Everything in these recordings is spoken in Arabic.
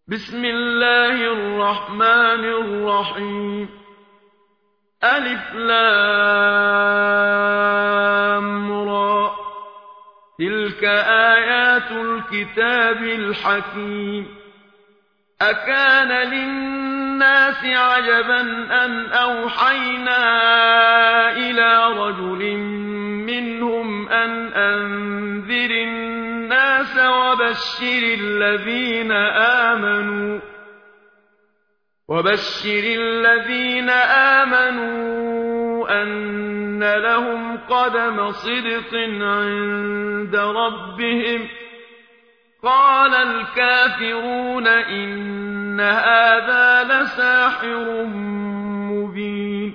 بسم الله الرحمن الرحيم. ألف لام را. تلك آيات الكتاب الحكيم. أكان للناس عجبا أن أوحينا إلى رجل منهم أن أنذر الناس وبشر الذين آمنوا أن لهم قدم صدق عند ربهم. قال الكافرون إن هذا لساحر مبين.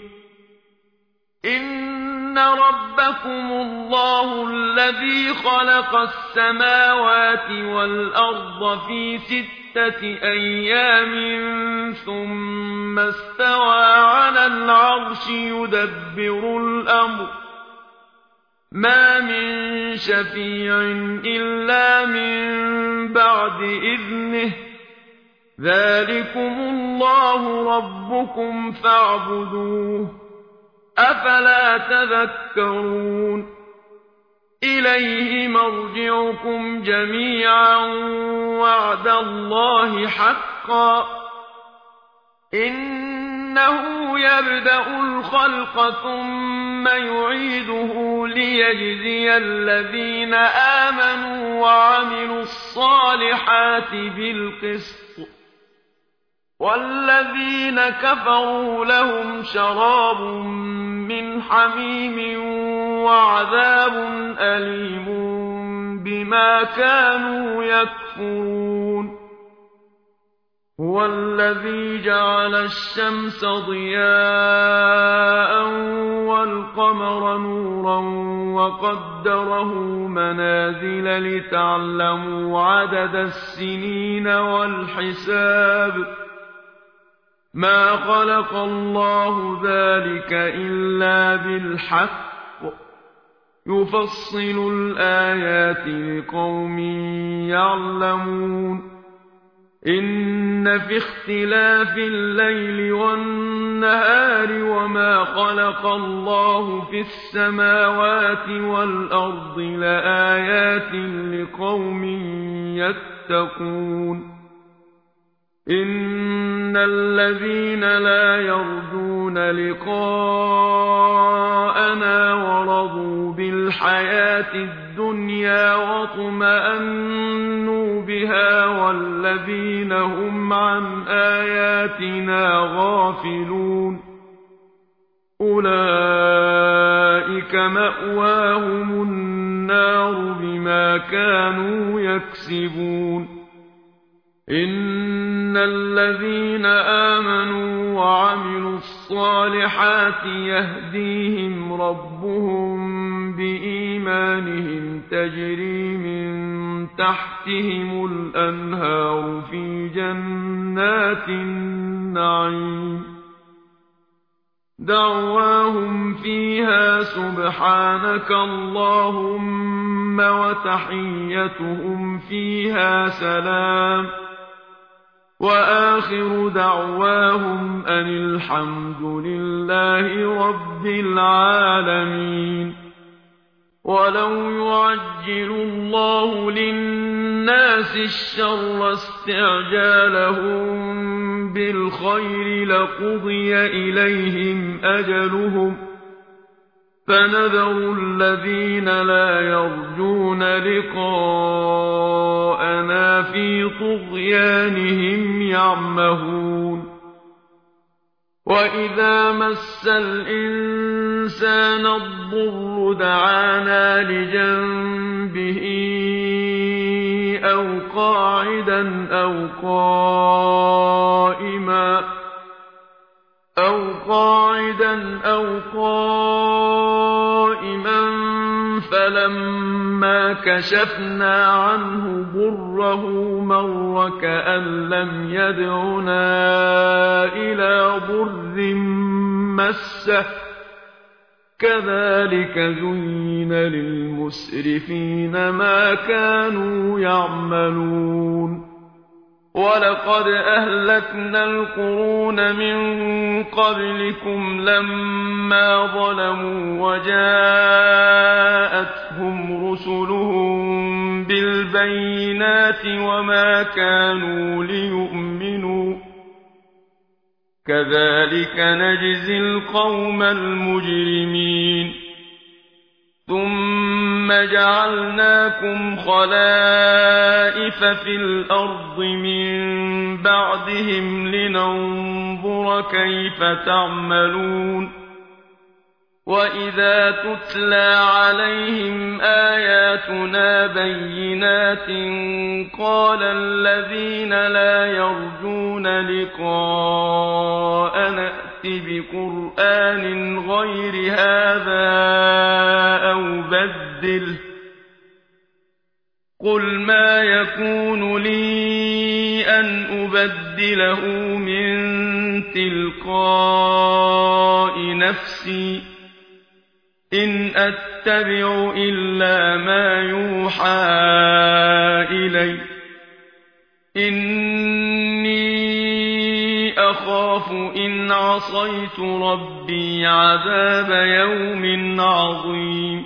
إن ربكم الله الذي خلق السماوات والأرض في 6 أيام ثم استوى على العرش يدبر الأمر. ما من شفيع إلا من بعد إذنه. ذلكم الله ربكم فاعبدوه. أفلا تذكرون. إليه مرجعكم جميعا وعد الله حقا. إنه يبدأ الخلق ثم يعيده ليجزي الذين آمنوا وعملوا الصالحات بالقسط. والذين كفروا لهم شراب من حميم وعذاب أليم بما كانوا يكفرون. هو الذي جعل الشمس ضياء والقمر نورا وقدره منازل لتعلموا عدد السنين والحساب. ما خلق الله ذلك إلا بالحق. يفصل الآيات لقوم يعلمون. إن في اختلاف الليل والنهار وما خلق الله في السماوات والأرض لآيات لقوم يتقون. إن الذين لا يرجون لقاءنا ورضوا بالحياة الدنيا واطمأنوا بها والذين هم عن آياتنا غافلون أولئك مأواهم النار بما كانوا يكسبون. إن الذين آمنوا وعملوا الصالحات يهديهم ربهم بإيمانهم تجري من تحتهم الأنهار في جنات النعيم. دعواهم فيها سبحانك اللهم وتحيتهم فيها سلام. وآخر دعواهم أن الحمد لله رب العالمين. ولو يعجل الله للناس الشر استعجالهم بالخير لقضي إليهم أجلهم. فنذر الذين لا يرجون لقاءنا في طغيانهم يعمهون. وإذا مس الإنسان الضر دعانا لجنبه أو قاعدا أو قائما فلما كشفنا عنه ضره مر كأن لم يدعنا إلى ضر مسه. كذلك زين للمسرفين ما كانوا يعملون. ولقد أهلكنا القرون من قبلكم لما ظلموا وجاءتهم رسلهم بالبينات وما كانوا ليؤمنوا كذلك نجزي القوم المجرمين ثم جعلناكم خلائف في الأرض من بعدهم لننظر كيف تعملون وإذا تتلى عليهم آياتنا بينات قال الذين لا يرجون لقاءنا ائت بقرآن غير هذا أو بدله قل ما يكون لي أن أبدله من تلقاء نفسي إن أتبع إلا ما يوحى إلي إني أخاف إن عصيت ربي عذاب يوم عظيم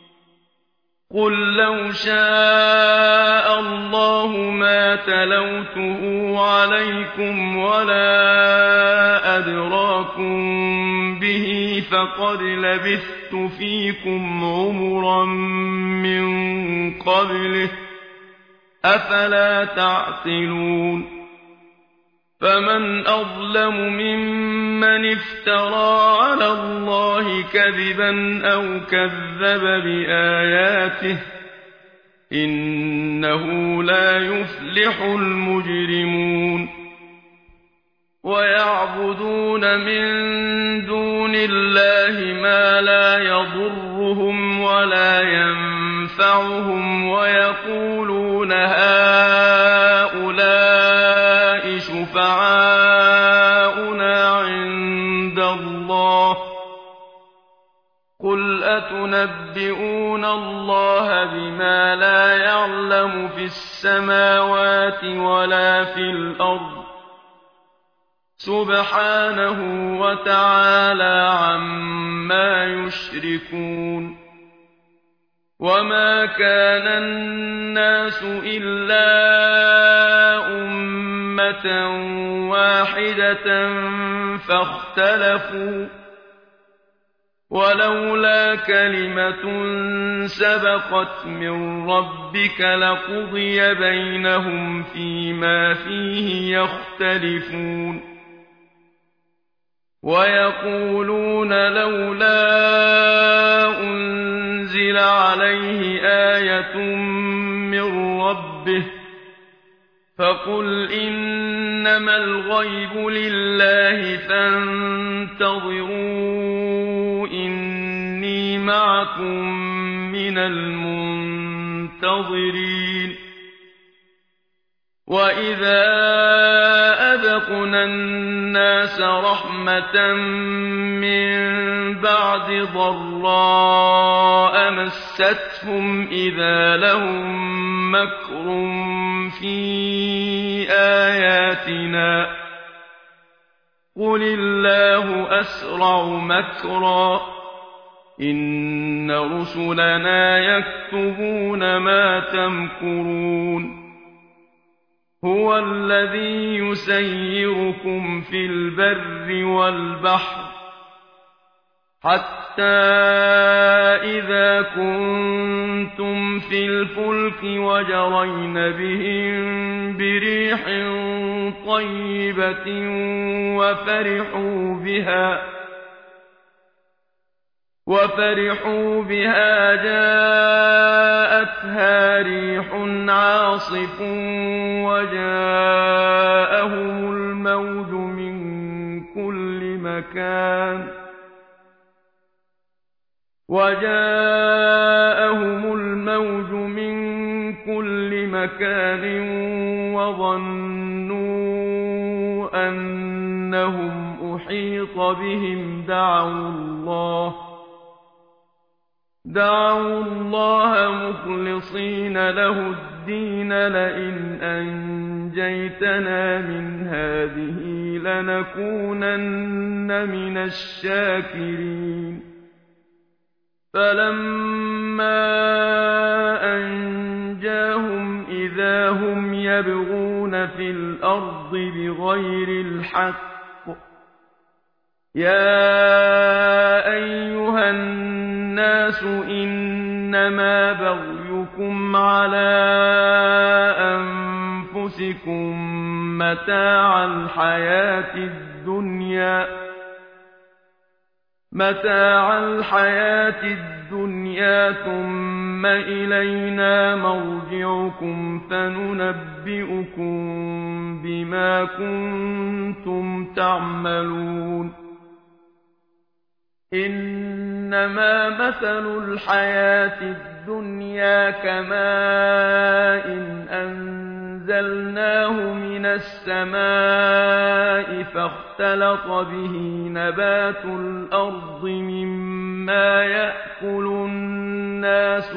قل لو شاء الله ما تلوته عليكم ولا أدراكم به فقد لبثت فيكم عمرا من قبله أفلا تعقلون فمن أظلم ممن افترى على الله كذبا أو كذب بآياته إنه لا يفلح المجرمون ويعبدون من دون الله ما لا يضرهم ولا ينفعهم ويقولون هؤلاء شفعاؤنا عند الله قل أتنبئون الله بما لا يعلم في السماوات ولا في الأرض سبحانه وتعالى عما يشركون وما كان الناس إلا أمة واحدة فاختلفوا ولولا كلمة سبقت من ربك لقضي بينهم فيما فيه يختلفون ويقولون لولا أنزل عليه آية من ربه فقل إنما الغيب لله فانتظروا إني معكم من المنتظرين وإذا أذقنا الناس رحمة من بعد ضراء مستهم إذا لهم مكر في آياتنا قل الله أسرع مكرا إن رسلنا يكتبون ما تمكرون هو الذي يسيركم في البر والبحر حتى إذا كنتم في الفلك وجرين بهم بريح طيبة وفرحوا بها جاءتها ريح عاصف وجاءهم الموج من كل مكان وظنوا أنهم أحيط بهم دعوا الله مخلصين له الدين لئن أنجيتنا من هذه لنكونن من الشاكرين فلما أنجاهم إذا هم يبغون في الأرض بغير الحق يا أيها الناس إنما بغيكم على أنفسكم متاع الحياة الدنيا ثم إلينا مرجعكم فننبئكم بما كنتم تعملون إنما مثل الحياة الدنيا كماء أنزلناه من السماء فاختلط به نبات الأرض مما يأكل الناس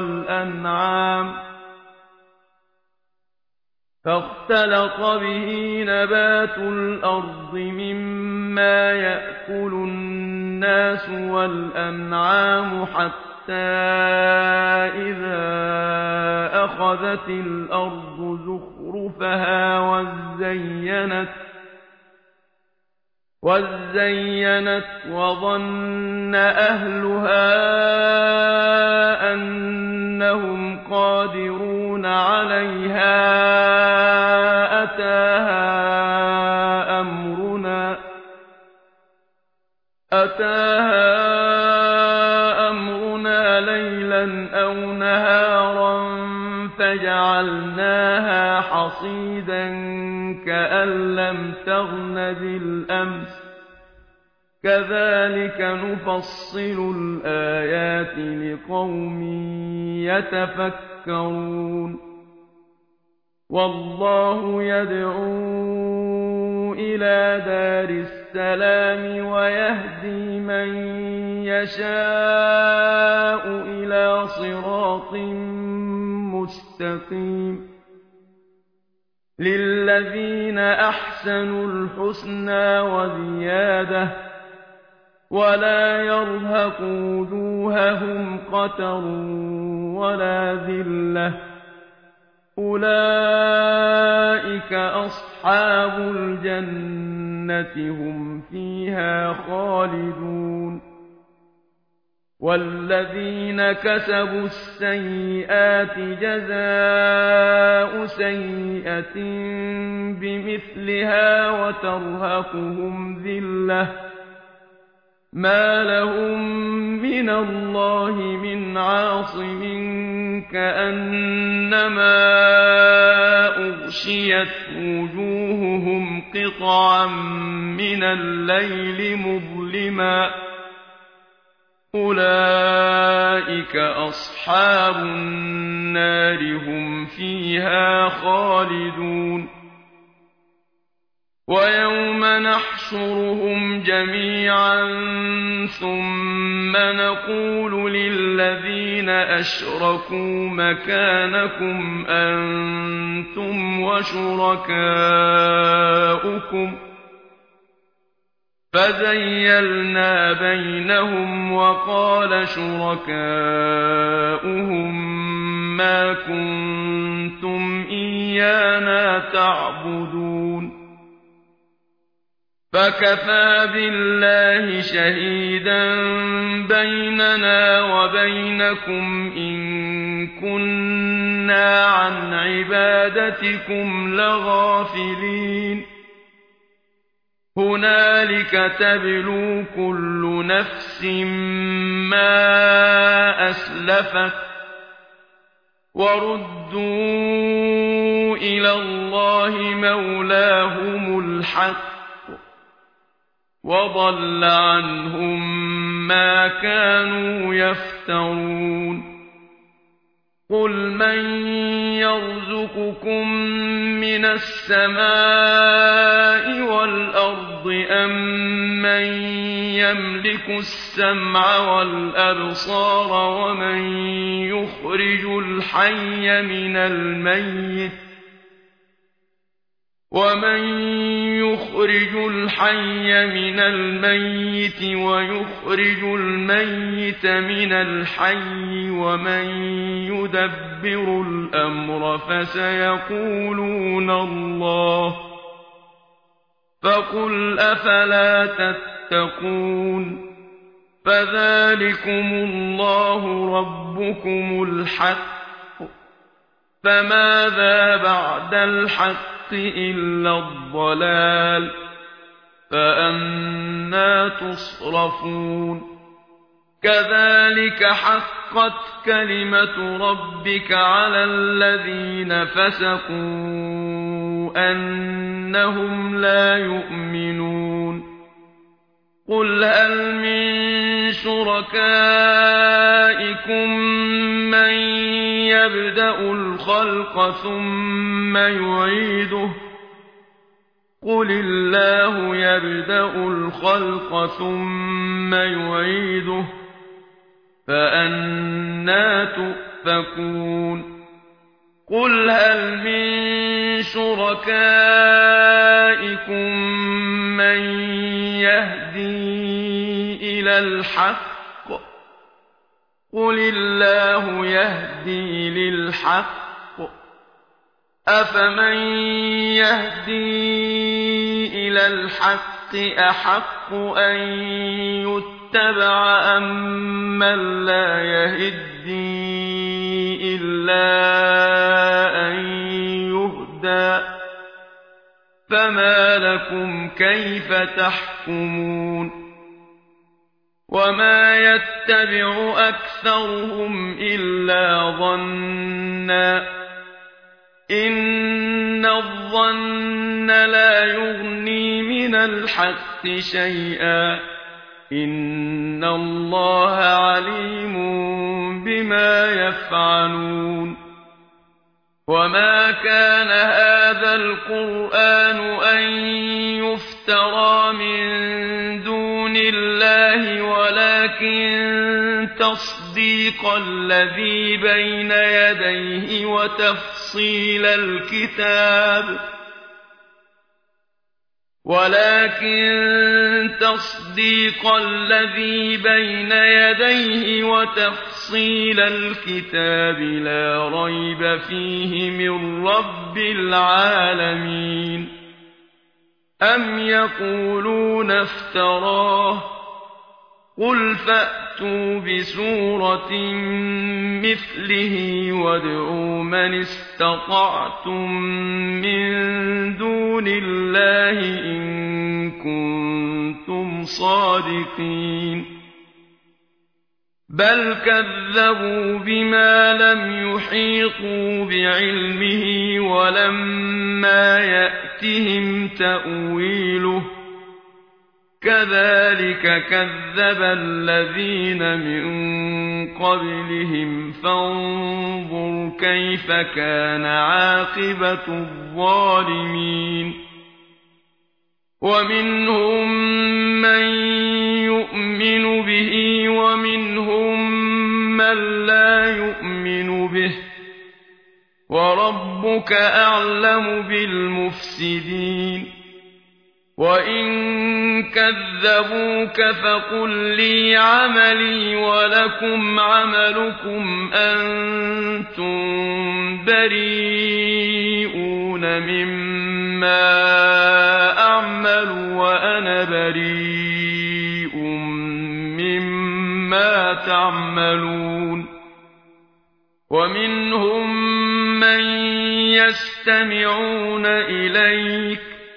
والأنعام حتى إذا أخذت الأرض زخرفها وزينت وظن أهلها أنهم قادرون عليها أتاها أمرنا ليلا أو نهارا فجعلناها حصيدا كأن لم تغن بالأمس كذلك نفصل الآيات لقوم يتفكرون والله يدعو إلى دار السلام ويهدي من يشاء إلى صراط مستقيم للذين أحسنوا الحسنى وزيادة ولا يرهق وجوههم قتر ولا ذلة أولئك أصحاب الجنة هم فيها خالدون والذين كسبوا السيئات جزاء سيئة بمثلها وترهقهم ذلة ما لهم من الله من عاصم كأنما أغشيت وجوههم قطعا من الليل مظلما أولئك أصحاب النار هم فيها خالدون ويوم نحشرهم جميعا ثم نقول للذين أشركوا مكانكم أنتم وشركاؤكم فزيلنا بينهم وقال شركاؤهم ما كنتم إيانا تعبدون فكفى بالله شهيدا بيننا وبينكم إن كنا عن عبادتكم لغافلين هنالك تبلو كل نفس ما أسلفت وردوا إلى الله مولاهم الحق وضل عنهم ما كانوا يفترون قل من يرزقكم من السماء والأرض أم من يملك السمع والأبصار ومن يخرج الحي من الميت ويخرج الميت من الحي ومن يدبر الأمر فسيقولون الله فقل أفلا تتقون فذلكم الله ربكم الحق فماذا بعد الحق إلا الضلال فأنى تصرفون كذلك حقت كلمة ربك على الذين فسقوا أنهم لا يؤمنون قل هل من شركائكم من يبدأ الخلق ثم يعيده قل الله يبدأ الخلق ثم يعيده فأنى تؤفكون قل هل من شركائكم من يهدي إلى الحق قل الله يهدي للحق أفمن يهدي إلى الحق أحق أن يتبع أمن لا يهدي إلا أن يهدى فما لكم كيف تحكمون وما يتبع أكثرهم إلا ظنا إن الظن لا يغني من الحق شيئا إن الله عليم بما يفعلون وما كان هذا القرآن أن يفترى من دون الله ولكن تصديق الذي بين يديه وتفصيل الكتاب لا ريب فيه من رب العالمين أم يقولون افتراه قل فأتوا بسورة مثله وادعوا من استطعتم من دون الله إن كنتم صادقين بل كذبوا بما لم يحيطوا بعلمه ولما يأتهم تأويله كذلك كذب الذين من قبلهم فانظر كيف كان عاقبة الظالمين ومنهم من يؤمن به ومنهم من لا يؤمن به وربك أعلم بالمفسدين وإن كذبوك فقل لي عملي ولكم عملكم أنتم بريئون مما أعمل وأنا بريء مما تعملون ومنهم من يستمعون إليك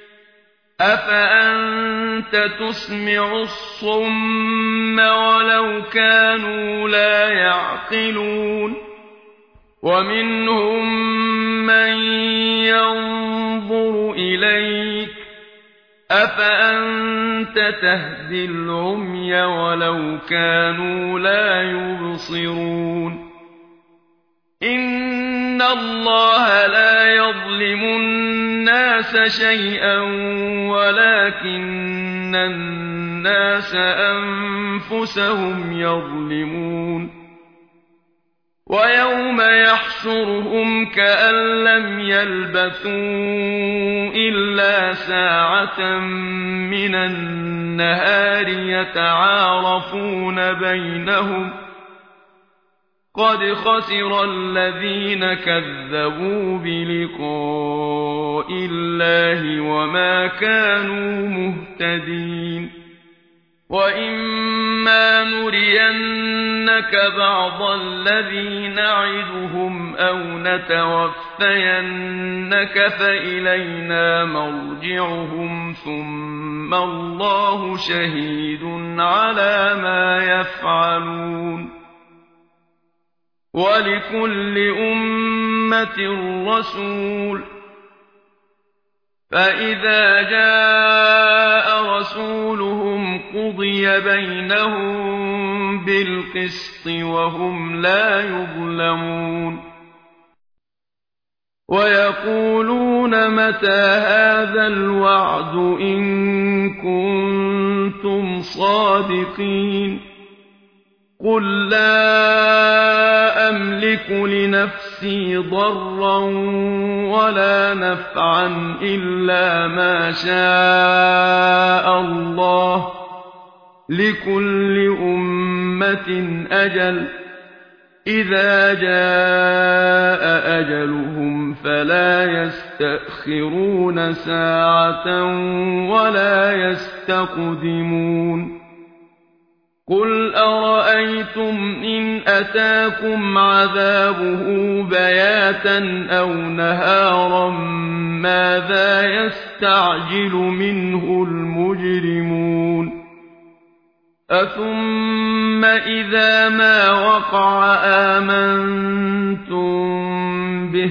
أفأنت تسمع الصم ولو كانوا لا يعقلون ومنهم من ينظر إليك أفأنت تهدي العمي ولو كانوا لا يبصرون إن الله لا يظلم الناس شيئا ولكن الناس أنفسهم يظلمون ويوم يحشرهم كأن لم يلبثوا إلا ساعة من النهار يتعارفون بينهم قد خسر الذين كذبوا بلقاء الله وما كانوا مهتدين وإما نرينك بعض الذي نعدهم أو نتوفينك فإلينا مرجعهم ثم الله شهيد على ما يفعلون ولكل أمة رسول فإذا جاء رسولهم قضي بينهم بالقسط وهم لا يظلمون ويقولون متى هذا الوعد إن كنتم صادقين قل لا أملك لنفسي ضرا ولا نفعا إلا ما شاء الله لكل أمة أجل إذا جاء أجلهم فلا يستأخرون ساعة ولا يستقدمون قل أرأيتم إن أتاكم عذابه بياتا أو نهارا ماذا يستعجل منه المجرمون أثم إذا ما وقع آمنتم به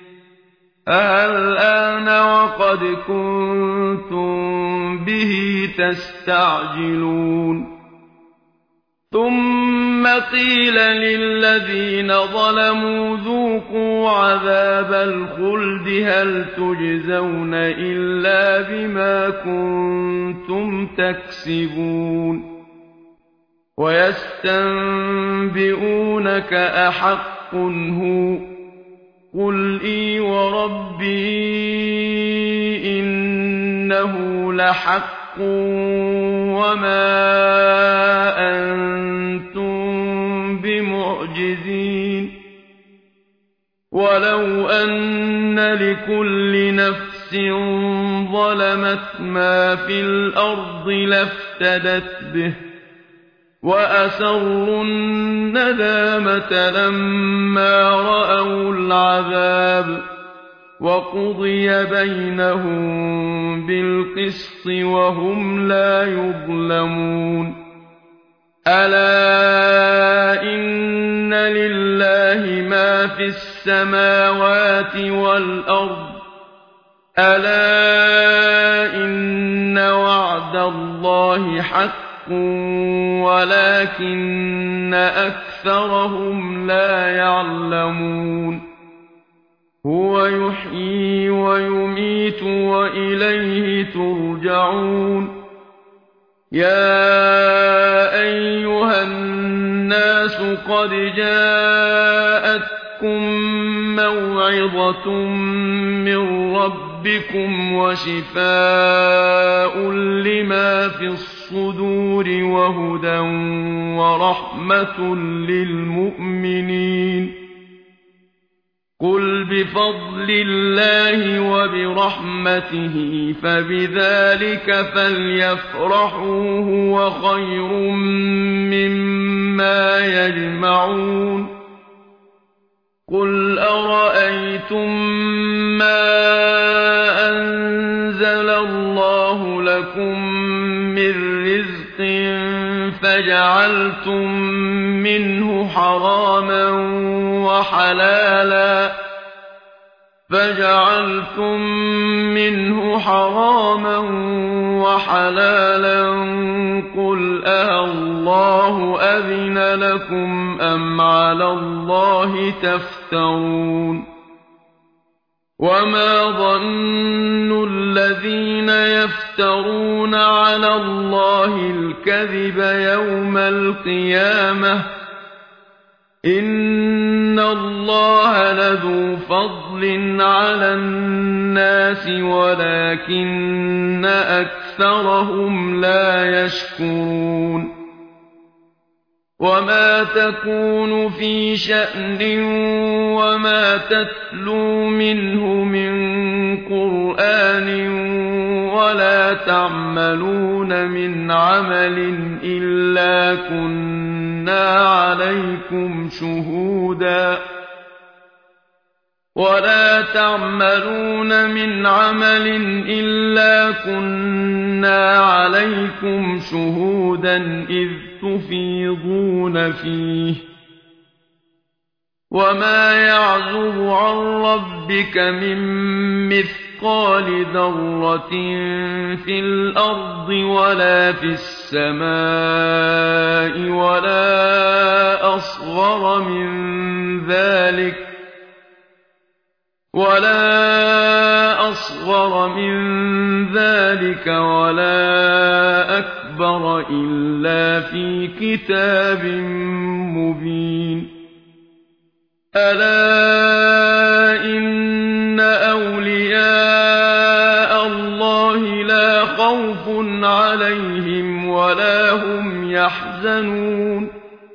الآن وقد كنتم به تستعجلون ثم قيل للذين ظلموا ذوقوا عذاب الخلد هل تجزون إلا بما كنتم تكسبون ويستنبئونك أحق هو قل إي وربي إنه لحق وما أنتم بمعجزين ولو أن لكل نفس ظلمت ما في الأرض لافتدت به وأسروا الندامة لما رأوا العذاب وقضي بينهم بالقسط وهم لا يظلمون ألا إن لله ما في السماوات والأرض ألا إن وعد الله حق ولكن أكثرهم لا يعلمون هو يحيي ويميت وإليه ترجعون يا أيها الناس قد جاءتكم موعظة من ربكم وشفاء لما في الصدور وهدى ورحمة للمؤمنين قل بفضل الله وبرحمته فبذلك فليفرحوا هو خير مما يجمعون قل أرأيتم ما أنزل الله لكم من رزق فجعلتم منه حراما وحلالا قل الله اللَّهُ أَذِنَ لَكُمْ أَمْ عَلَى اللَّهِ تَفْتَرُونَ وَمَا ظَنُّ الَّذِينَ يَفْتَرُونَ عَلَى اللَّهِ الْكَذِبَ يَوْمَ الْقِيَامَةِ ۗ إِنَّ اللَّهَ لَذُو فَضْلٍ عَلَى النَّاسِ وَلَٰكِنَّ أَكْثَرَهُمْ لَا يَشْكُرُونَ وَمَا تَكُونُ فِي شَأْنٍ وَمَا تَتْلُو مِنْهُ مِن قُرْآنٍ وَلَا تَعْمَلُونَ مِنْ عَمَلٍ إِلَّا كُنَّا عَلَيْكُمْ شُهُودًا إِذْ تُفِيضُونَ فِيهِ ۚ وَمَا يَعْزُبُ عَن رَّبِّكَ مِن مِّثْقَالِ ذَرَّةٍ فِي الْأَرْضِ وَلَا فِي السَّمَاءِ وَلَا أَصْغَرَ مِن ذَٰلِكَ وَلَا أَكْبَرَ إِلَّا فِي كِتَابٍ مُّبِينٍ أَلَا إِنَّ أَوْلِيَاءَ اللَّهِ لَا خَوْفٌ عَلَيْهِمْ وَلَا هُمْ يَحْزَنُونَ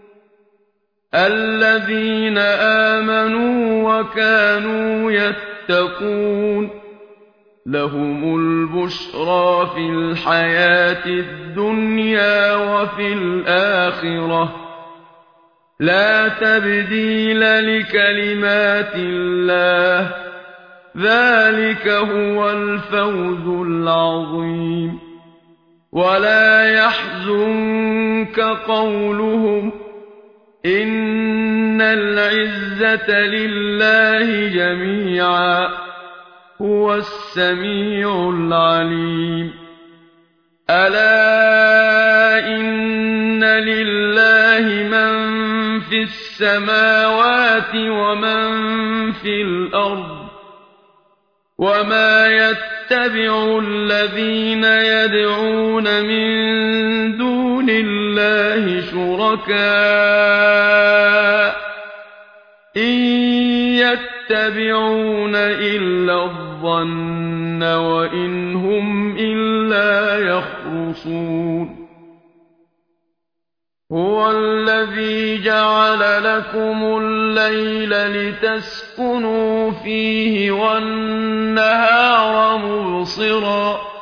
الَّذِينَ آمَنُوا وَكَانُوا يَتَّقُونَ لَهُمُ الْبُشْرَىٰ فِي الْحَيَاةِ الدُّنْيَا وَفِي الْآخِرَةِ ۖ لَا تَبْدِيلَ لِكَلِمَاتِ اللَّهِ ۚ ذَٰلِكَ هُوَ الْفَوْزُ الْعَظِيمُ وَلَا يَحْزُنكَ قَوْلُهُمْ ۘ إِنَّ الْعِزَّةَ لِلَّهِ جَمِيعًا ۚ هُوَ السَّمِيعُ الْعَلِيمُ أَلَا إِنَّ لِلَّهِ مَن فِي السَّمَاوَاتِ وَمَن فِي الْأَرْضِ ۗ وَمَا يَتَّبِعُ الَّذِينَ يَدْعُونَ مِن دُونِ اللَّهِ شُرَكَاءَ ۚ إِن يَتَّبِعُونَ إِلَّا الظَّنَّ وَإِنْ هُمْ إِلَّا يَخْرُصُونَ هُوَ الَّذِي جَعَلَ لَكُمُ اللَّيْلَ لِتَسْكُنُوا فِيهِ وَالنَّهَارَ مُبْصِرًا ۚ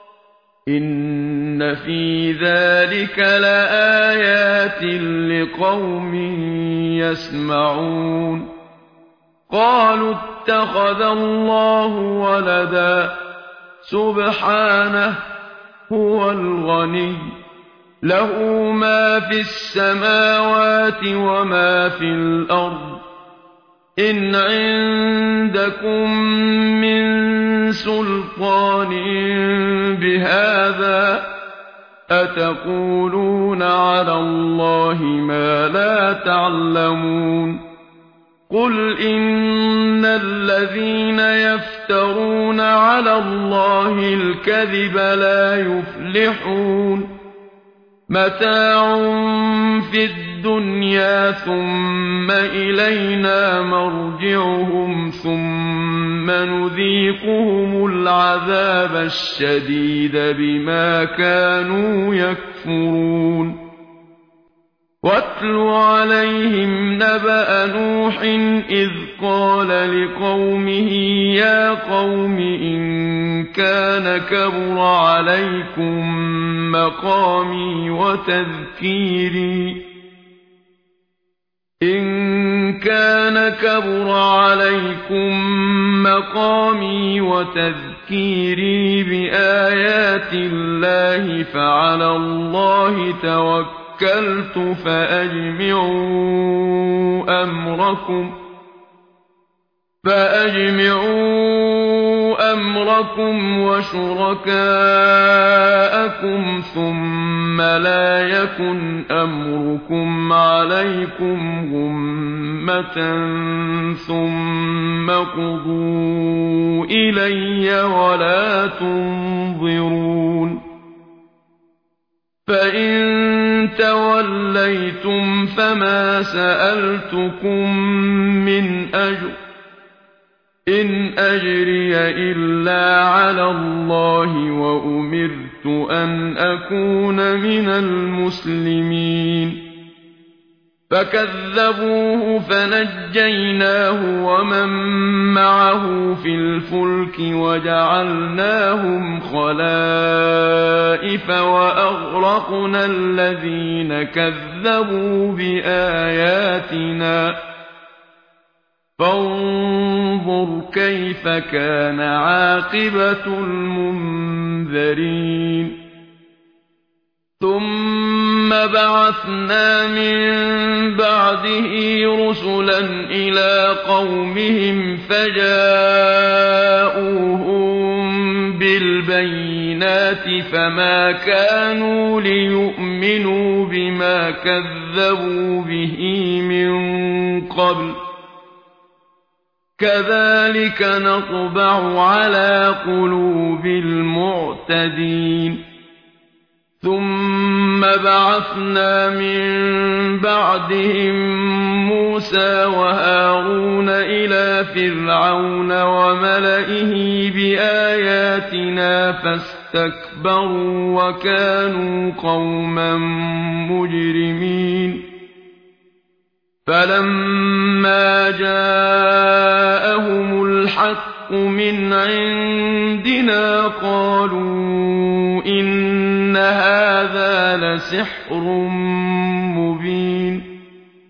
إِنَّ فِي ذَٰلِكَ لَآيَاتٍ لِّقَوْمٍ يَسْمَعُونَ قَالُوا اتَّخَذَ اللَّهُ وَلَدًا ۗ سُبْحَانَهُ ۖ هُوَ الْغَنِيُّ ۖ لَهُ مَا فِي السَّمَاوَاتِ وَمَا فِي الْأَرْضِ ۚ إِنْ عِندَكُم مِّن سُلْطَانٍ بِهَٰذَا ۚ أَتَقُولُونَ عَلَى اللَّهِ مَا لَا تَعْلَمُونَ قُلْ إِنَّ الَّذِينَ يَفْتَرُونَ عَلَى اللَّهِ الْكَذِبَ لَا يُفْلِحُونَ مَتَاعٌ فِي الدُّنْيَا ثُمَّ إِلَيْنَا مَرْجِعُهُمْ ثُمَّ نُذِيقُهُمُ الْعَذَابَ الشَّدِيدَ بِمَا كَانُوا يَكْفُرُونَ وَاتْلُ عَلَيْهِمْ نَبَأَ نُوحٍ إِذْ قَالَ لِقَوْمِهِ يَا قَوْمِ إِن كَانَ كَبُرَ عَلَيْكُم مَّقَامِي وَتَذْكِيرِي بِآيَاتِ اللَّهِ فَعَلَى اللَّهِ تَوَكَّلْتُ فَأَجْمِعُوا أَمْرَكُمْ وَشُرَكَاءَكُمْ ثُمَّ لَا يَكُنْ أَمْرُكُمْ عَلَيْكُمْ غُمَّةً ثُمَّ اقْضُوا إِلَيَّ وَلَا تُنظِرُونِ فَإِن تَوَلَّيْتُمْ فَمَا سَأَلْتُكُم مِّنْ أَجْرٍ إِنْ أَجْرِيَ إِلَّا عَلَى اللَّهِ وَأُمِرْتُ أَنْ أَكُونَ مِنَ الْمُسْلِمِينَ فَكَذَّبُوهُ فَنَجَّيْنَاهُ وَمَن مَّعَهُ فِي الْفُلْكِ وَجَعَلْنَاهُمْ خَلَائِفَ وَأَغْرَقْنَا الَّذِينَ كَذَّبُوا بِآيَاتِنَا فانظُرْ كَيْفَ كَانَ عَاقِبَةُ الْمُنذَرِينَ ثُمَّ بَعَثْنَا مِن بَعْدِهِ رُسُلًا إِلَىٰ قَوْمِهِمْ فَجَاءُوهُم بِالْبَيِّنَاتِ فَمَا كَانُوا لِيُؤْمِنُوا بِمَا كَذَّبُوا بِهِ مِن قَبْلُ كَذَٰلِكَ نَطْبَعُ عَلَىٰ قُلُوبِ الْمُعْتَدِينَ ثُمَّ بَعَثْنَا مِن بَعْدِهِم مُّوسَىٰ وَهَارُونَ إِلَىٰ فِرْعَوْنَ وَمَلَئِهِ بِآيَاتِنَا فَاسْتَكْبَرُوا وَكَانُوا قَوْمًا مُّجْرِمِينَ فَلَمَّا جَاءَهُمُ الْحَقُّ مِنْ عِندِنَا قَالُوا إِنَّ هَٰذَا لَسِحْرٌ مُّبِينٌ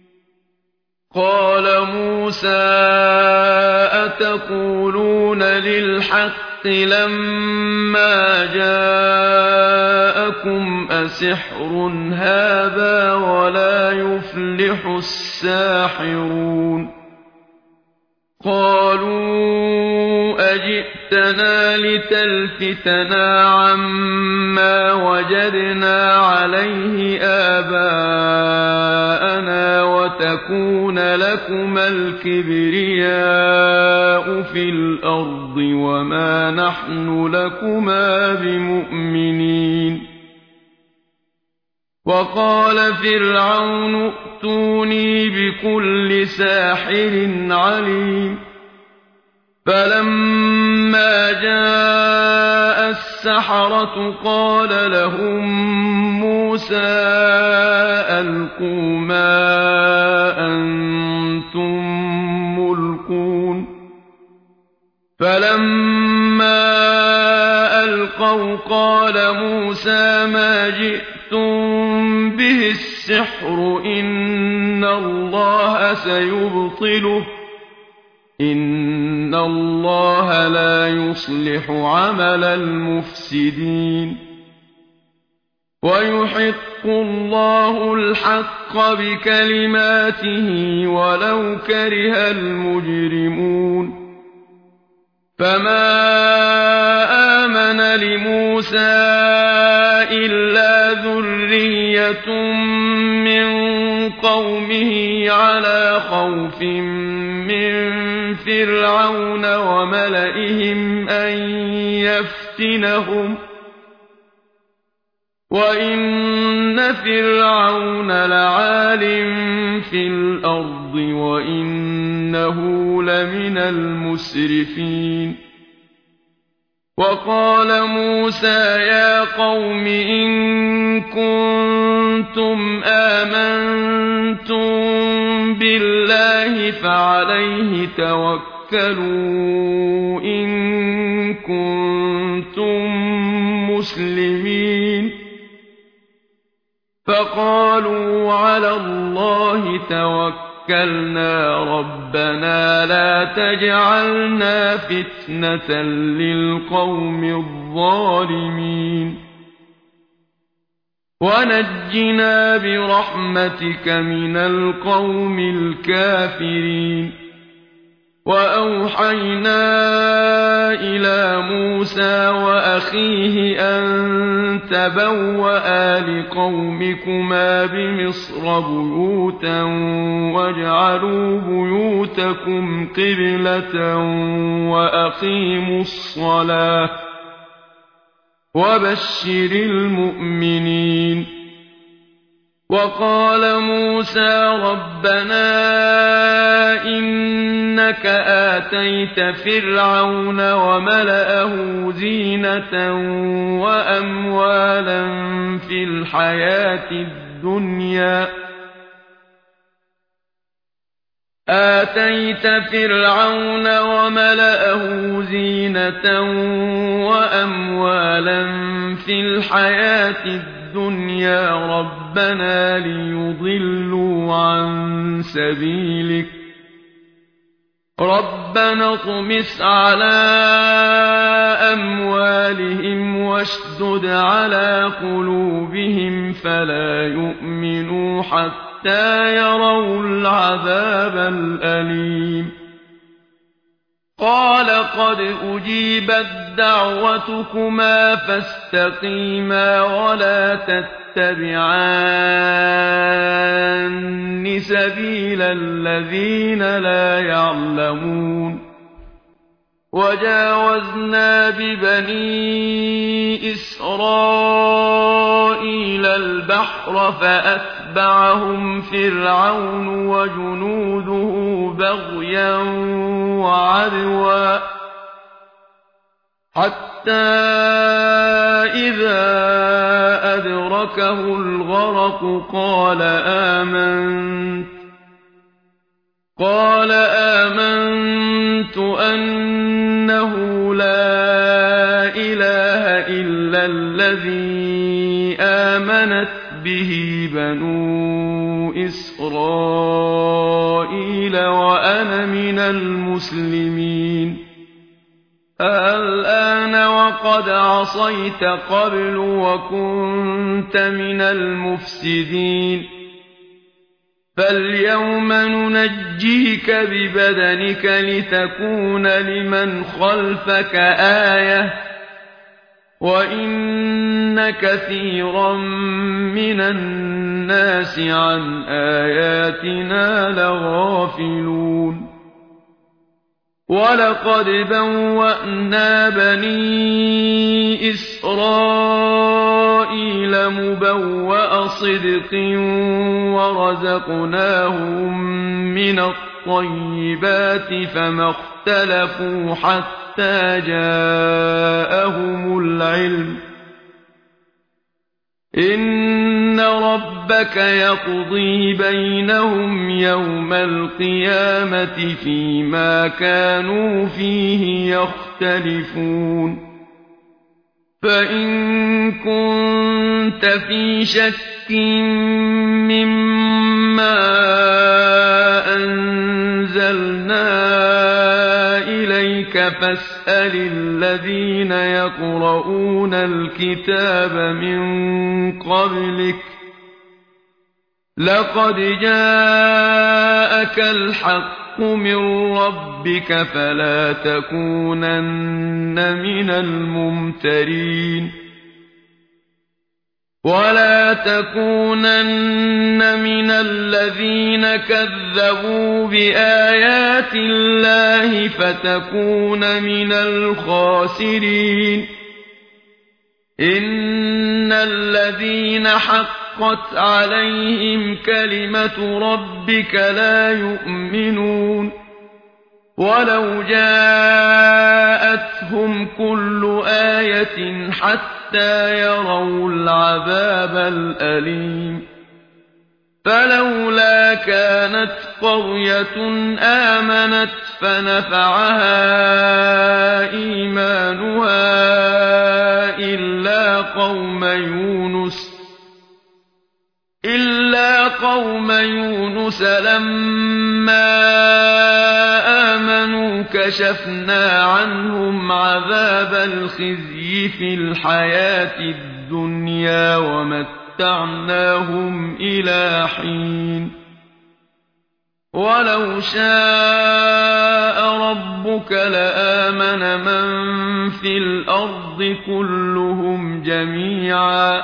قَالَ مُوسَىٰ أَتَقُولُونَ لِلْحَقِّ لَمَّا جَاءَكُمْ أَسِحْرٌ هَٰذَا وَلَا يُفْلِحُ السَّاحِرُونَ قَالُوا أَجِئْتَنَا لِتَلْفِتَنَا عَمَّا وَجَدْنَا عَلَيْهِ آبَاءَنَا وَتَكُونَ لَكُمَا الْكِبْرِيَاءُ فِي الْأَرْضِ وَمَا نَحْنُ لَكُمَا بِمُؤْمِنِينَ وَقَالَ فِرْعَوْنُ ائْتُونِي بِكُلِّ سَاحِرٍ عَلِيمٍ فَلَمَّا جَاءَ السَّحَرَةُ قَالَ لَهُم مُّوسَىٰ أَلْقُوا مَا أَنتُم مُّلْقُونَ فَلَمَّا أَلْقَوْا قَالَ مُوسَىٰ مَا جِئْتُم بِهِ السِّحْرُ إِنَّ اللَّهَ سَيُبْطِلُهُ إِنَّ اللَّهَ لَا يُصْلِحُ عَمَلَ الْمُفْسِدِينَ وَيُحِقُّ اللَّهُ الْحَقَّ بِكَلِمَاتِهِ وَلَوْ كَرِهَ الْمُجْرِمُونَ فَمَا آمَنَ لِمُوسَىٰ إِلَّا ذُرِّيَّةٌ مِّن قَوْمِهِ عَلَىٰ خَوْفٍ مِّن فِرْعَوْنَ وَمَلَئِهِمْ أَن يَفْتِنَهُمْ ۚ وَإِنَّ فِرْعَوْنَ لَعَالٍ فِي الْأَرْضِ وَإِنَّهُ لَمِنَ الْمُسْرِفِينَ وَقَالَ مُوسَىٰ يَا قَوْمِ إِن كُنتُمْ آمَنتُم بِاللَّهِ فَعَلَيْهِ تَوَكَّلُوا إِن كُنتُم مُّسْلِمِينَ فَقَالُوا عَلَى اللَّهِ تَوَكَّلْنَا رَبَّنَا لَا تَجْعَلْنَا فِتْنَةً لِّلْقَوْمِ الظَّالِمِينَ وَنَجِّنَا بِرَحْمَتِكَ مِنَ الْقَوْمِ الْكَافِرِينَ وأوحينا إلى موسى وأخيه أن تبوأ لقومكما بمصر بيوتا واجعلوا بيوتكم قبلة وأقيموا الصلاة وبشر المؤمنين. وقال موسى ربنا إنك آتيت فرعون وملأه زينة وأموالا في الحياة الدنيا ربنا ليضلوا عن سبيلك ربنا اطمس على أموالهم واشدد على قلوبهم فلا يؤمنوا حتى يروا العذاب الأليم. قال قد أجيبت دعوتكما فاستقيما ولا تتبعان سبيل الذين لا يعلمون. وجاوزنا ببني إسرائيل البحر فأتبعهم فرعون وجنوده بغيا وعدوا حتى إذا أدركه الغرق قال آمنت أنه لا إله إلا الذي آمنت به بنو إسرائيل وأنا من المسلمين. الآن وقد عصيت قبل وكنت من المفسدين فاليوم ننجيك ببدنك لتكون لمن خلفك آية وإن كثيرا من الناس عن آياتنا لغافلون. ولقد بوأنا بني إسرائيل مبوأ صدق ورزقناهم من الطيبات فما اختلفوا حتى جاءهم العلم إن ربك يقضي بينهم يوم القيامة فيما كانوا فيه يختلفون. فإن كنت في شك مما أنزلنا إليك فاسأل الذين يقرؤون الكتاب من قبلك لقد جاءك الحق من ربك فلا تكونن من الممترين. ولا تكونن من الذين كذبوا بآيات الله فتكون من الخاسرين. إن الذين حقت عليهم كلمة ربك لا يؤمنون ولو جاءتهم كل آية حتى يروا العذاب الأليم. فلولا كانت قرية آمنت فنفعها إيمانها إلا قوم يونس لما آمنوا كشفنا عنهم عذاب الخزي في الحياة الدنيا ومتعناهم إلى حين. ولو شاء ربك لآمن من في الأرض كلهم جميعا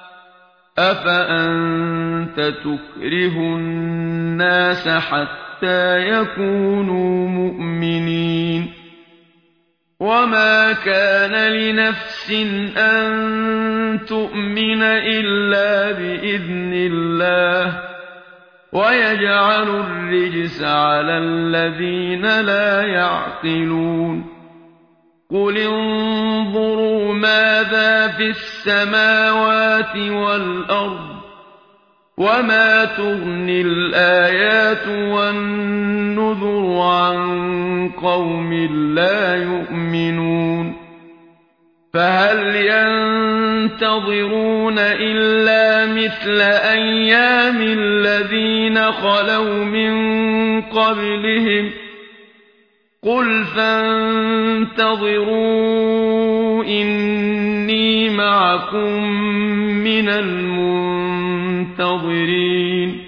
أفأنت تكره الناس حتى يكونوا مؤمنين وما كان لنفس أن تؤمن إلا بإذن الله ويجعل الرجس على الذين لا يعقلون قل انظروا ماذا في السماوات والأرض وما تغني الآيات والنذر عن قوم لا يؤمنون فهل ينتظرون إلا مثل أيام الذين خلوا من قبلهم قل فانتظروا إني معكم من المنتظرين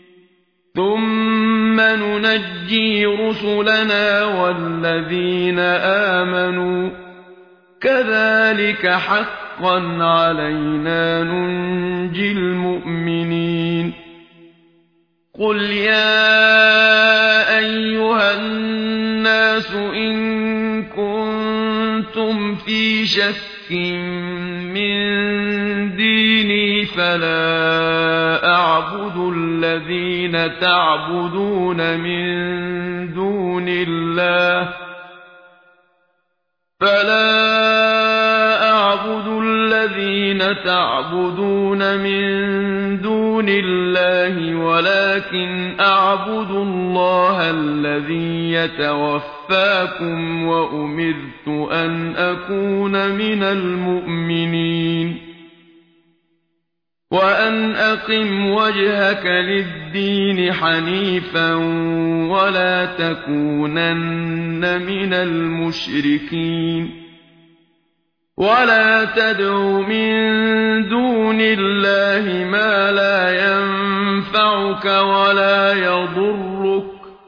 ثم ننجي رسلنا والذين آمنوا كذلك حقا علينا ننجي المؤمنين قل يا أيها الناس إن كنتم في شك من ديني فلا أعبد الذين تعبدون من دون الله ولكن أعبد الله الذي يتوفاكم وأمرت أن أكون من المؤمنين وأن أقم وجهك للدين حنيفا ولا تكونن من المشركين ولا تدع من دون الله ما لا ينفعك ولا يضرك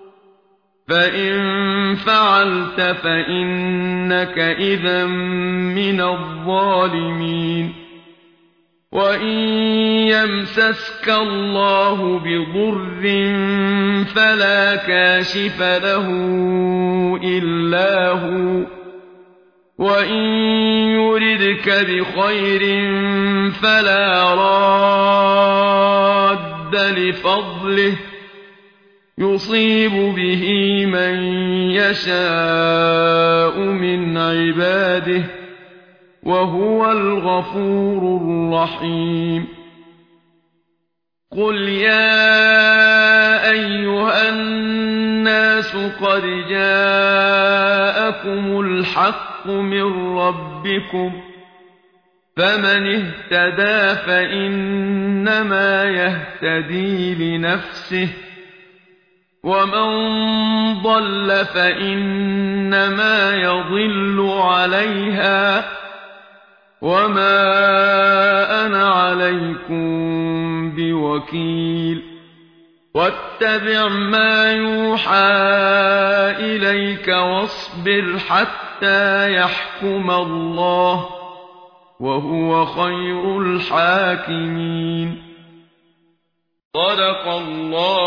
فإن فعلت فإنك إذا من الظالمين وإن يمسسك الله بضر فلا كاشف له إلا هو وإن يردك بخير فلا راد لفضله يصيب به من يشاء من عباده وهو الغفور الرحيم قل يا أيها الناس قد جاءكم الحق من ربكم فمن اهتدى فإنما يهتدي لنفسه ومن ضل فإنما يضل عليها وما أنا عليكم بوكيل واتبع ما يوحى إليك واصبر حتى يحكم الله وهو خير الحاكمين صدق الله